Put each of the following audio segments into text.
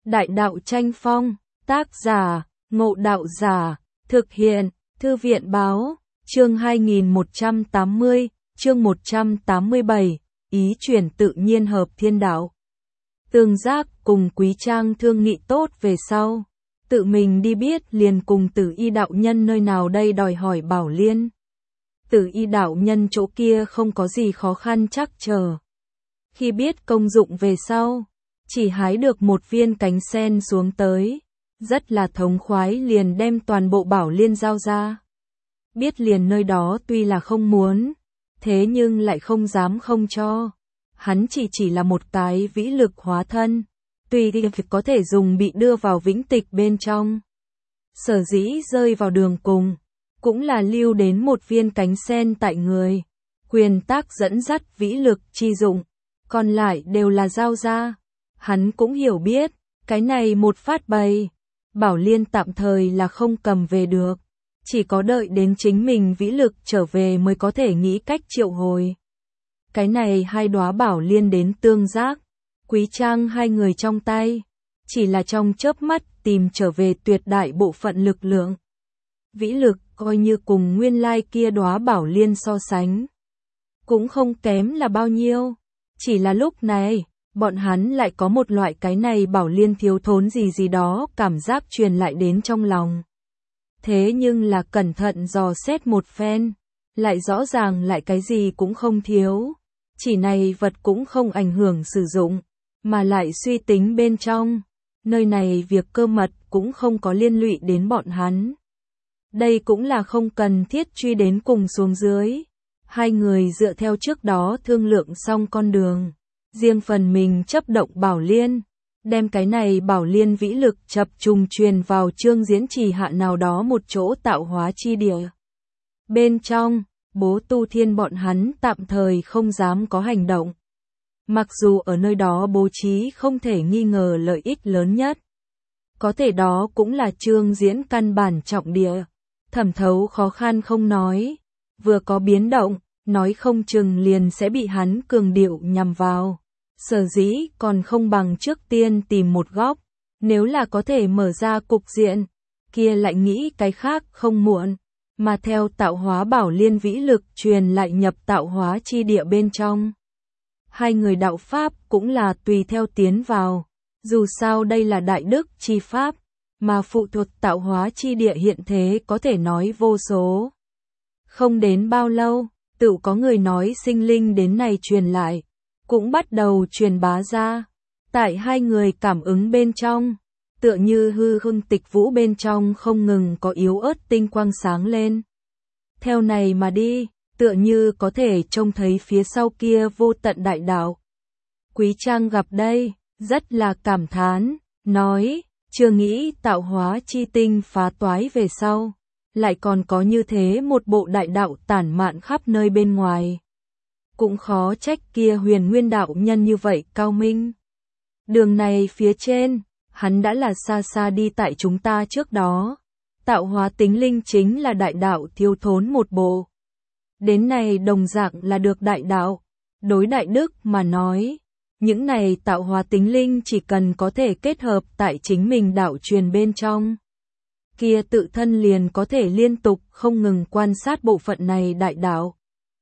Đại đạo tranh phong, tác giả, Ngộ Đạo Giả, thực hiện, Thư viện báo, chương 2180, chương 187, ý chuyển tự nhiên hợp thiên đạo. Tương Giác cùng Quý Trang thương nghị tốt về sau, tự mình đi biết liền cùng Tử Y đạo nhân nơi nào đây đòi hỏi Bảo Liên. Tử Y đạo nhân chỗ kia không có gì khó khăn chắc chờ. Khi biết công dụng về sau, chỉ hái được một viên cánh sen xuống tới, rất là thống khoái liền đem toàn bộ Bảo Liên giao ra. Biết liền nơi đó tuy là không muốn, thế nhưng lại không dám không cho. Hắn chỉ là một cái vĩ lực hóa thân, tùy thì có thể dùng bị đưa vào vĩnh tịch bên trong. Sở dĩ rơi vào đường cùng, cũng là lưu đến một viên cánh sen tại người, quyền tác dẫn dắt vĩ lực chi dụng, còn lại đều là giao ra. Hắn cũng hiểu biết, cái này một phát bày, Bảo Liên tạm thời là không cầm về được, chỉ có đợi đến chính mình vĩ lực trở về mới có thể nghĩ cách triệu hồi. Cái này hai đóa Bảo Liên đến Tương Giác, Quý Trang hai người trong tay, chỉ là trong chớp mắt tìm trở về tuyệt đại bộ phận lực lượng. Vĩ lực coi như cùng nguyên lai kia đóa Bảo Liên so sánh, cũng không kém là bao nhiêu, chỉ là lúc này, bọn hắn lại có một loại cái này Bảo Liên thiếu thốn gì đó cảm giác truyền lại đến trong lòng. Thế nhưng là cẩn thận dò xét một phen, lại rõ ràng lại cái gì cũng không thiếu. Chỉ này vật cũng không ảnh hưởng sử dụng, mà lại suy tính bên trong, nơi này việc cơ mật cũng không có liên lụy đến bọn hắn. Đây cũng là không cần thiết truy đến cùng xuống dưới. Hai người dựa theo trước đó thương lượng xong con đường, riêng phần mình chấp động Bảo Liên, đem cái này Bảo Liên vĩ lực chập trùng truyền vào Trương Diễn Trì hạ nào đó một chỗ tạo hóa chi địa. Bên trong, Bố Tu Thiên bọn hắn tạm thời không dám có hành động. Mặc dù ở nơi đó bố trí không thể nghi ngờ lợi ích lớn nhất. Có thể đó cũng là Trương Diễn căn bản trọng địa. Thẩm thấu khó khăn không nói. Vừa có biến động, nói không chừng liền sẽ bị hắn cường điệu nhằm vào. Sở dĩ còn không bằng trước tiên tìm một góc. Nếu là có thể mở ra cục diện, kia lại nghĩ cái khác không muộn. Mà theo tạo hóa Bảo Liên vĩ lực truyền lại nhập tạo hóa chi địa bên trong. Hai người đạo pháp cũng là tùy theo tiến vào, dù sao đây là đại đức chi pháp, mà phụ thuộc tạo hóa chi địa hiện thế có thể nói vô số. Không đến bao lâu, tự có người nói sinh linh đến này truyền lại, cũng bắt đầu truyền bá ra, tại hai người cảm ứng bên trong. Tựa như hư hưng tịch vũ bên trong không ngừng có yếu ớt tinh quang sáng lên. Theo này mà đi, tựa như có thể trông thấy phía sau kia vô tận đại đạo. Quý Trang gặp đây, rất là cảm thán, nói, chưa nghĩ tạo hóa chi tinh phá toái về sau, lại còn có như thế một bộ đại đạo tản mạn khắp nơi bên ngoài. Cũng khó trách kia Huyền Nguyên đạo nhân như vậy cao minh. Đường này phía trên, hắn đã là xa xa đi tại chúng ta trước đó. Tạo hóa tính linh chính là đại đạo thiếu thốn một bộ. Đến này đồng dạng là được đại đạo. Đối đại đức mà nói, những này tạo hóa tính linh chỉ cần có thể kết hợp tại chính mình đạo truyền bên trong. Kia tự thân liền có thể liên tục không ngừng quan sát bộ phận này đại đạo.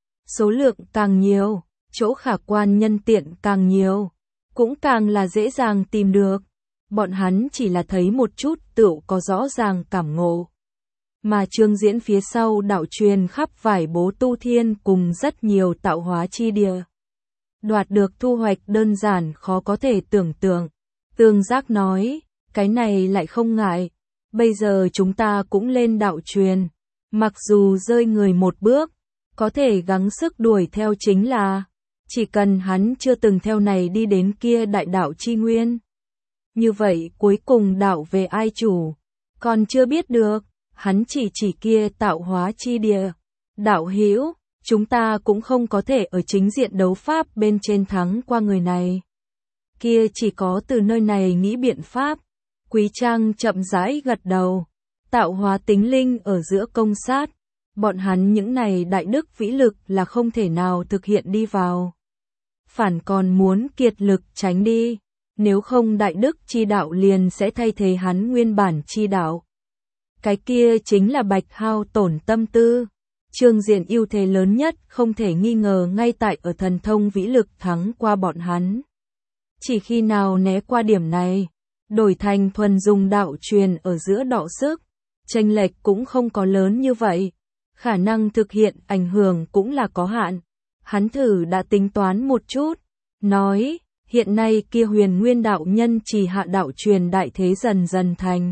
Số lượng càng nhiều, chỗ khả quan nhân tiện càng nhiều, cũng càng là dễ dàng tìm được. Bọn hắn chỉ là thấy một chút tựu có rõ ràng cảm ngộ. Mà Trương Diễn phía sau đạo truyền khắp vải Bố Tu Thiên cùng rất nhiều tạo hóa chi địa. Đoạt được thu hoạch đơn giản khó có thể tưởng tượng. Tương Giác nói, cái này lại không ngại. Bây giờ chúng ta cũng lên đạo truyền. Mặc dù rơi người một bước, có thể gắng sức đuổi theo chính là, chỉ cần hắn chưa từng theo này đi đến kia đại đạo chi nguyên. Như vậy cuối cùng đạo về ai chủ, còn chưa biết được, hắn chỉ kia tạo hóa chi địa. Đạo hữu, chúng ta cũng không có thể ở chính diện đấu pháp bên trên thắng qua người này. Kia chỉ có từ nơi này nghĩ biện pháp. Quý Trang chậm rãi gật đầu. Tạo hóa tính linh ở giữa công sát, bọn hắn những này đại đức vĩ lực là không thể nào thực hiện đi vào. Phản còn muốn kiệt lực tránh đi. nếu không đại đức chi đạo liền sẽ thay thế hắn nguyên bản chi đạo. Cái kia chính là bạch hao tổn tâm tư. Trương Diện ưu thế lớn nhất không thể nghi ngờ ngay tại ở thần thông vĩ lực thắng qua bọn hắn. Chỉ khi nào né qua điểm này, đổi thành thuần dùng đạo truyền ở giữa đọ sức, chênh lệch cũng không có lớn như vậy, khả năng thực hiện ảnh hưởng cũng là có hạn. Hắn thử đã tính toán một chút, nói, hiện nay kia Huyền Nguyên đạo nhân chỉ hạ đạo truyền đại thế dần dần thành.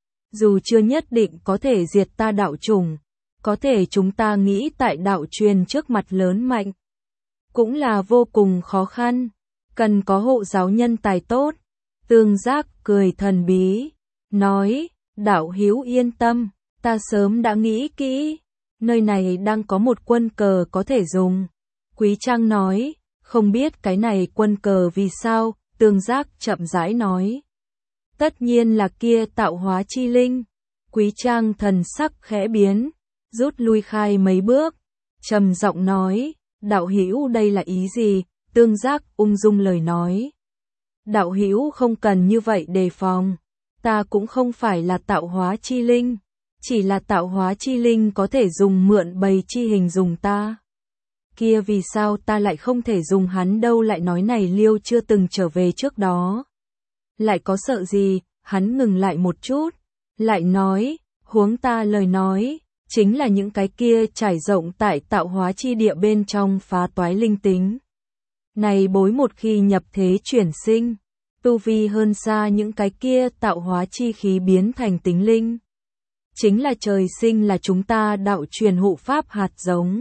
Dù chưa nhất định có thể diệt ta đạo chủng, có thể chúng ta nghĩ tại đạo truyền trước mặt lớn mạnh, cũng là vô cùng khó khăn, cần có hộ giáo nhân tài tốt. Tương Giác cười thần bí, nói, đạo hữu yên tâm, ta sớm đã nghĩ kỹ, nơi này đang có một quân cờ có thể dùng. Quý Trang nói, không biết cái này quân cờ vì sao, Tương Giác chậm rãi nói. Tất nhiên là kia tạo hóa chi linh. Quý Trang thần sắc khẽ biến, rút lui khai mấy bước, trầm giọng nói, đạo hữu đây là ý gì? Tương Giác ung dung lời nói. Đạo hữu không cần như vậy đề phòng, ta cũng không phải là tạo hóa chi linh, chỉ là tạo hóa chi linh có thể dùng mượn bầy chi hình dùng ta. Kia vì sao ta lại không thể dùng hắn đâu? Lại nói này Liêu chưa từng trở về trước đó. Lại có sợ gì? Hắn ngừng lại một chút, lại nói, huống ta lời nói, chính là những cái kia trải rộng tại tạo hóa chi địa bên trong phá toái linh tính. Này bối một khi nhập thế chuyển sinh, tu vi hơn xa những cái kia tạo hóa chi khí biến thành tính linh. Chính là trời sinh là chúng ta đạo truyền hộ pháp hạt giống.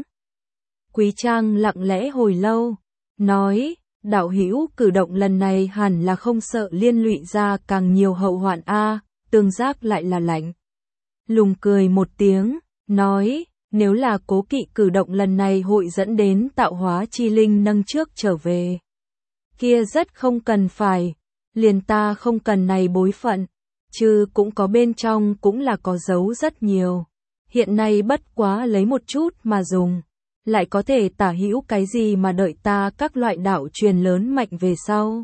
Quý Trang lặng lẽ hồi lâu, nói, đạo hữu cử động lần này hẳn là không sợ liên lụy ra càng nhiều hậu hoạn a. Tương Giác lại là lạnh lùng cười một tiếng, nói, nếu là cố kỵ cử động lần này hội dẫn đến tạo hóa chi linh nâng trước trở về, kia rất không cần phải, liền ta không cần này bối phận, chứ cũng có bên trong cũng là có dấu rất nhiều, hiện nay bất quá lấy một chút mà dùng, lại có thể tả hữu cái gì mà đợi ta các loại đạo truyền lớn mạnh về sau.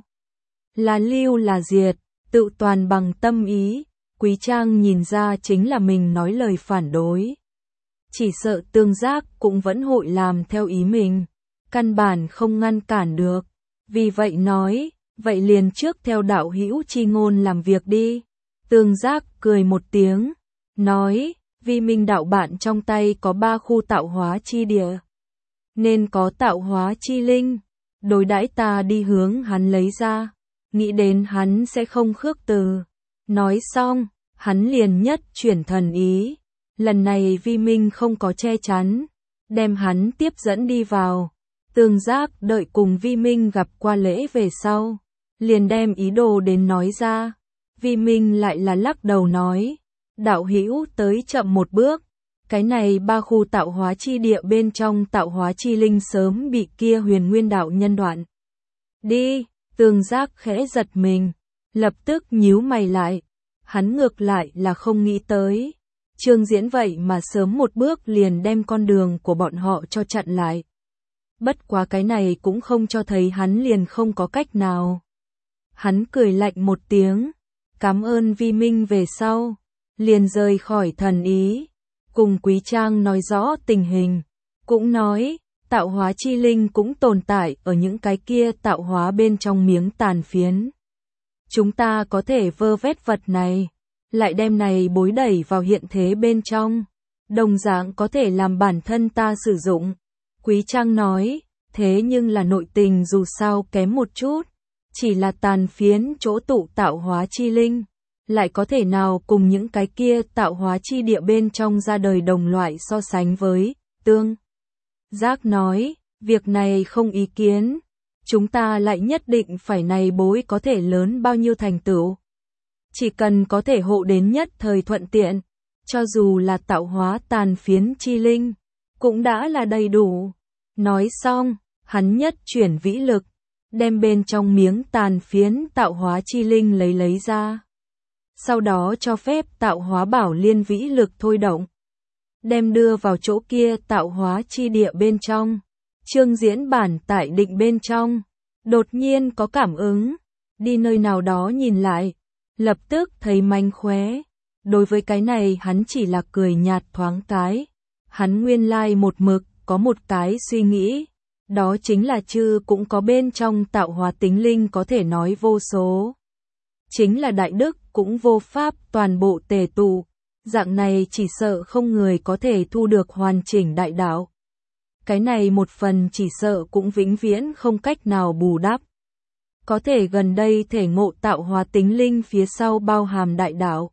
Là lưu là diệt, tự toàn bằng tâm ý. Quý Trang nhìn ra chính là mình nói lời phản đối. Chỉ sợ Tương Giác cũng vẫn hội làm theo ý mình, căn bản không ngăn cản được. Vì vậy nói, vậy liền trước theo đạo hữu chi ngôn làm việc đi. Tương Giác cười một tiếng, nói, vì mình đạo bạn trong tay có 3 khu tạo hóa chi địa, nên có tạo hóa chi linh, đối đãi ta đi hướng hắn lấy ra, nghĩ đến hắn sẽ không khước từ. Nói xong, hắn liền nhất chuyển thần ý, lần này Vi Minh không có che chắn, đem hắn tiếp dẫn đi vào. Tương Giác đợi cùng Vi Minh gặp qua lễ về sau, liền đem ý đồ đến nói ra. Vi Minh lại là lắc đầu nói, đạo hữu tới chậm một bước, cái này 3 khu tạo hóa chi địa bên trong tạo hóa chi linh sớm bị kia Huyền Nguyên đạo nhân đoạn. Đi, Tương Giác khẽ giật mình, lập tức nhíu mày lại, hắn ngược lại là không nghĩ tới. Trương Diễn vậy mà sớm một bước liền đem con đường của bọn họ cho chặn lại. Bất quá cái này cũng không cho thấy hắn liền không có cách nào. Hắn cười lạnh một tiếng, cảm ơn Vi Minh về sau, liền rời khỏi thần ý, cùng Quý Trang nói rõ tình hình, cũng nói, tạo hóa chi linh cũng tồn tại ở những cái kia tạo hóa bên trong miếng tàn phiến. Chúng ta có thể vơ vét vật này, lại đem này bối đẩy vào hiện thế bên trong, đồng dạng có thể làm bản thân ta sử dụng. Quý Trang nói, thế nhưng là nội tình dù sao kém một chút, chỉ là tàn phiến chỗ tụ tạo hóa chi linh, lại có thể nào cùng những cái kia tạo hóa chi địa bên trong ra đời đồng loại so sánh với. Tương Giác nói, việc này không ý kiến, chúng ta lại nhất định phải này bối có thể lớn bao nhiêu thành tựu. Chỉ cần có thể hộ đến nhất thời thuận tiện, cho dù là tạo hóa tàn phiến chi linh, cũng đã là đầy đủ. Nói xong, hắn nhất chuyển vĩ lực, đem bên trong miếng tàn phiến tạo hóa chi linh lấy ra. Sau đó cho phép tạo hóa bảo liên vĩ lực thôi động, đem đưa vào chỗ kia tạo hóa chi địa bên trong. Trương Diễn bản tại định bên trong, đột nhiên có cảm ứng, đi nơi nào đó nhìn lại, lập tức thấy mánh khóe. Đối với cái này hắn chỉ là cười nhạt thoáng cái. Hắn nguyên lai một mực có một cái suy nghĩ, đó chính là chư cũng có bên trong tạo hóa tính linh có thể nói vô số. Chính là đại đức cũng vô pháp toàn bộ tề tụ, dạng này chỉ sợ không người có thể thu được hoàn chỉnh đại đạo. Cái này một phần chỉ sợ cũng vĩnh viễn không cách nào bù đắp. Có thể gần đây thể ngộ tạo hóa tính linh phía sau bao hàm đại đạo.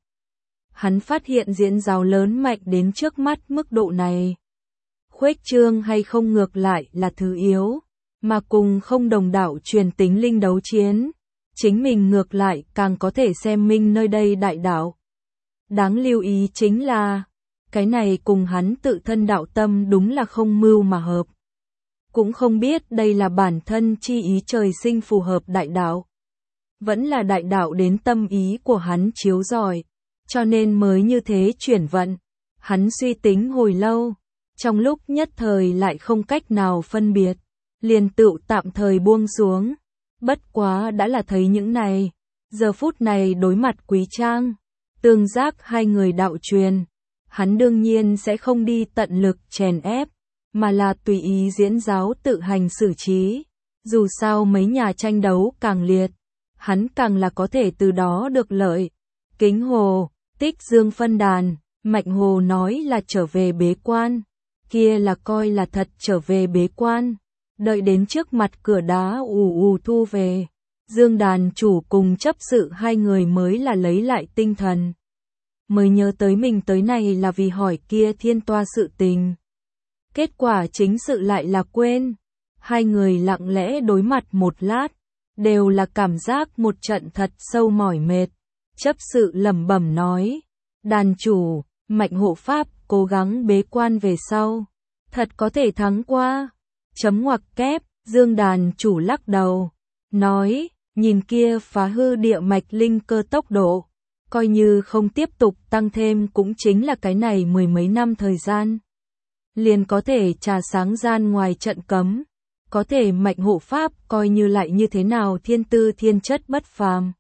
Hắn phát hiện diễn giáo lớn mạnh đến trước mắt mức độ này. Khuếch trương hay không ngược lại là thứ yếu, mà cùng không đồng đạo truyền tính linh đấu chiến. Chính mình ngược lại càng có thể xem minh nơi đây đại đạo. Đáng lưu ý chính là, cái này cùng hắn tự thân đạo tâm đúng là không mưu mà hợp. Cũng không biết đây là bản thân chi ý trời sinh phù hợp đại đạo. Vẫn là đại đạo đến tâm ý của hắn chiếu rọi, cho nên mới như thế chuyển vận. Hắn suy tính hồi lâu, trong lúc nhất thời lại không cách nào phân biệt, liền tựu tạm thời buông xuống. Bất quá đã là thấy những này, giờ phút này đối mặt Quý Trang, tương giác hai người đạo truyền, hắn đương nhiên sẽ không đi tận lực chèn ép, mà là tùy ý diễn giáo tự hành xử trí. Dù sao mấy nhà tranh đấu càng liệt, hắn càng là có thể từ đó được lợi. Kính Hồ, Tích Dương phân đàn, Mạnh Hồ nói là trở về bế quan, kia là coi là thật trở về bế quan. Đợi đến trước mặt cửa đá ù ù thu về, Dương đàn chủ cùng chấp sự hai người mới là lấy lại tinh thần. Mới nhớ tới mình tới này là vì hỏi kia thiên toa sự tình. Kết quả chính sự lại là quên. Hai người lặng lẽ đối mặt một lát, đều là cảm giác một trận thật sâu mỏi mệt. Chấp sự lẩm bẩm nói, đàn chủ, Mạnh hộ pháp cố gắng bế quan về sau, thật có thể thắng qua. Chấm ngoặc kép, Dương đàn chủ lắc đầu, nói, nhìn kia phá hư địa mạch linh cơ tốc độ, coi như không tiếp tục tăng thêm cũng chính là cái này mười mấy năm thời gian. Liền có thể trà sáng gian ngoài trận cấm, có thể Mạnh hộ pháp coi như lại như thế nào thiên tư thiên chất bất phàm.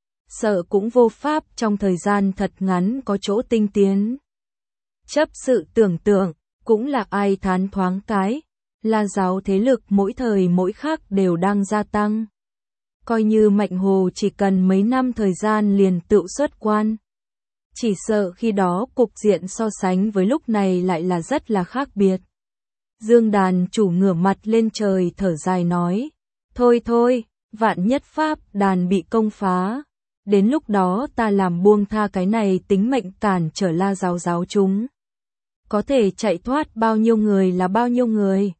Sợ cũng vô pháp trong thời gian thật ngắn có chỗ tinh tiến. Chấp sự tưởng tượng, cũng là ai thán thoáng cái. La giáo thế lực mỗi thời mỗi khác đều đang gia tăng. Coi như Mạnh Hồ chỉ cần mấy năm thời gian liền tự xuất quan. Chỉ sợ khi đó cục diện so sánh với lúc này lại là rất là khác biệt. Dương đàn chủ ngửa mặt lên trời thở dài nói. Thôi thôi, vạn nhất pháp đàn bị công phá. Đến lúc đó ta làm buông tha cái này tính mệnh cản trở La giáo giáo chúng. Có thể chạy thoát bao nhiêu người là bao nhiêu người.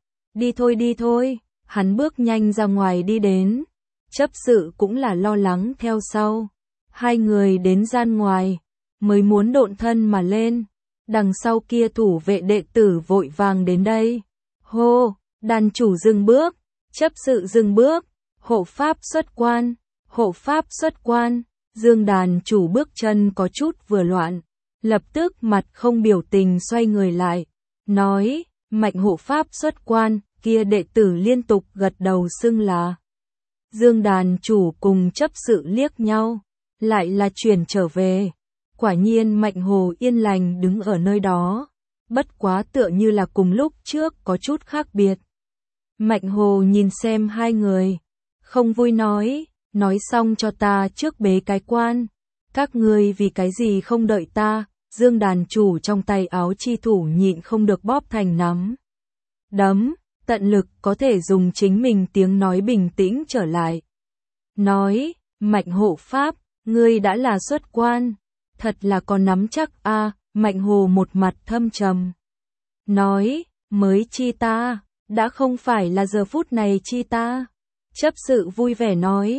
Đi thôi, hắn bước nhanh ra ngoài đi đến. Chấp sự cũng là lo lắng theo sau. Hai người đến gian ngoài, mới muốn độn thân mà lên. Đằng sau kia thủ vệ đệ tử vội vàng đến đây. Hô, đàn chủ dừng bước, chấp sự dừng bước, hộ pháp xuất quan, hộ pháp xuất quan. Dương đàn chủ bước chân có chút vừa loạn, lập tức mặt không biểu tình xoay người lại, nói, Mạnh hộ pháp xuất quan, kia đệ tử liên tục gật đầu xưng là. Dương đàn chủ cùng chấp sự liếc nhau, lại là chuyển trở về. Quả nhiên Mạnh Hồ yên lành đứng ở nơi đó, bất quá tựa như là cùng lúc trước có chút khác biệt. Mạnh Hồ nhìn xem hai người, không vui nói xong cho ta trước bế cái quan, các ngươi vì cái gì không đợi ta. Dương đàn chủ trong tay áo chi thủ nhịn không được bóp thành nắm đấm, tận lực có thể dùng chính mình tiếng nói bình tĩnh trở lại. Nói, Mạnh hộ pháp, ngươi đã là xuất quan, thật là có nắm chắc a. Mạnh Hồ một mặt thâm trầm. Nói, mới chi ta, đã không phải là giờ phút này chi ta. Chấp sự vui vẻ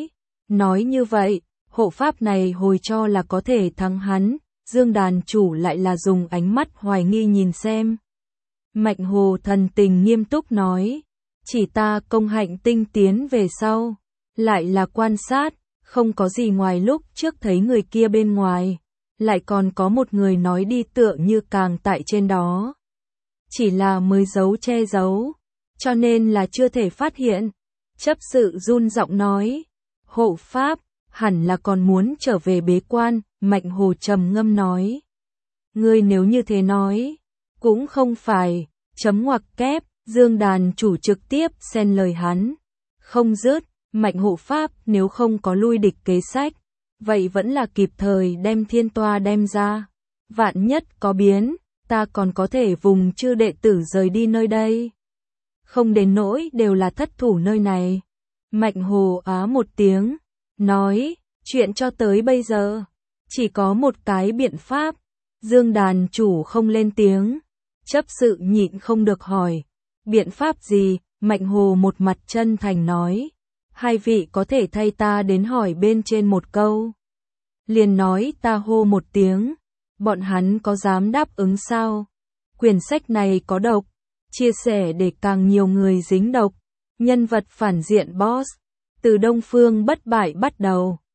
nói như vậy, hộ pháp này hồi cho là có thể thắng hắn. Dương đàn chủ lại là dùng ánh mắt hoài nghi nhìn xem. Mạnh Hồ thần tình nghiêm túc nói, chỉ ta công hạnh tinh tiến về sau, lại là quan sát, không có gì ngoài lúc trước thấy người kia bên ngoài, lại còn có một người nói đi tựa như càng tại trên đó. Chỉ là mới giấu che giấu, cho nên là chưa thể phát hiện. Chấp sự run giọng nói, hộ pháp, hẳn là còn muốn trở về bế quan, Mạnh Hồ trầm ngâm nói. Ngươi nếu như thế nói, cũng không phải, chấm ngoặc kép, Dương đàn chủ trực tiếp xen lời hắn. Không dứt, Mạnh hộ pháp nếu không có lui địch kế sách, vậy vẫn là kịp thời đem thiên toa đem ra. Vạn nhất có biến, ta còn có thể vùng chư đệ tử rời đi nơi đây. Không đến nỗi đều là thất thủ nơi này. Mạnh Hồ á một tiếng, nói, chuyện cho tới bây giờ, chỉ có một cái biện pháp. Dương đàn chủ không lên tiếng, chấp sự nhịn không được hỏi, biện pháp gì? Mạnh Hồ một mặt chân thành nói, hai vị có thể thay ta đến hỏi bên trên một câu. Liền nói ta hô một tiếng, bọn hắn có dám đáp ứng sao? Quyển sách này có độc, chia sẻ để càng nhiều người dính độc, nhân vật phản diện boss, từ Đông Phương bất bại bắt đầu.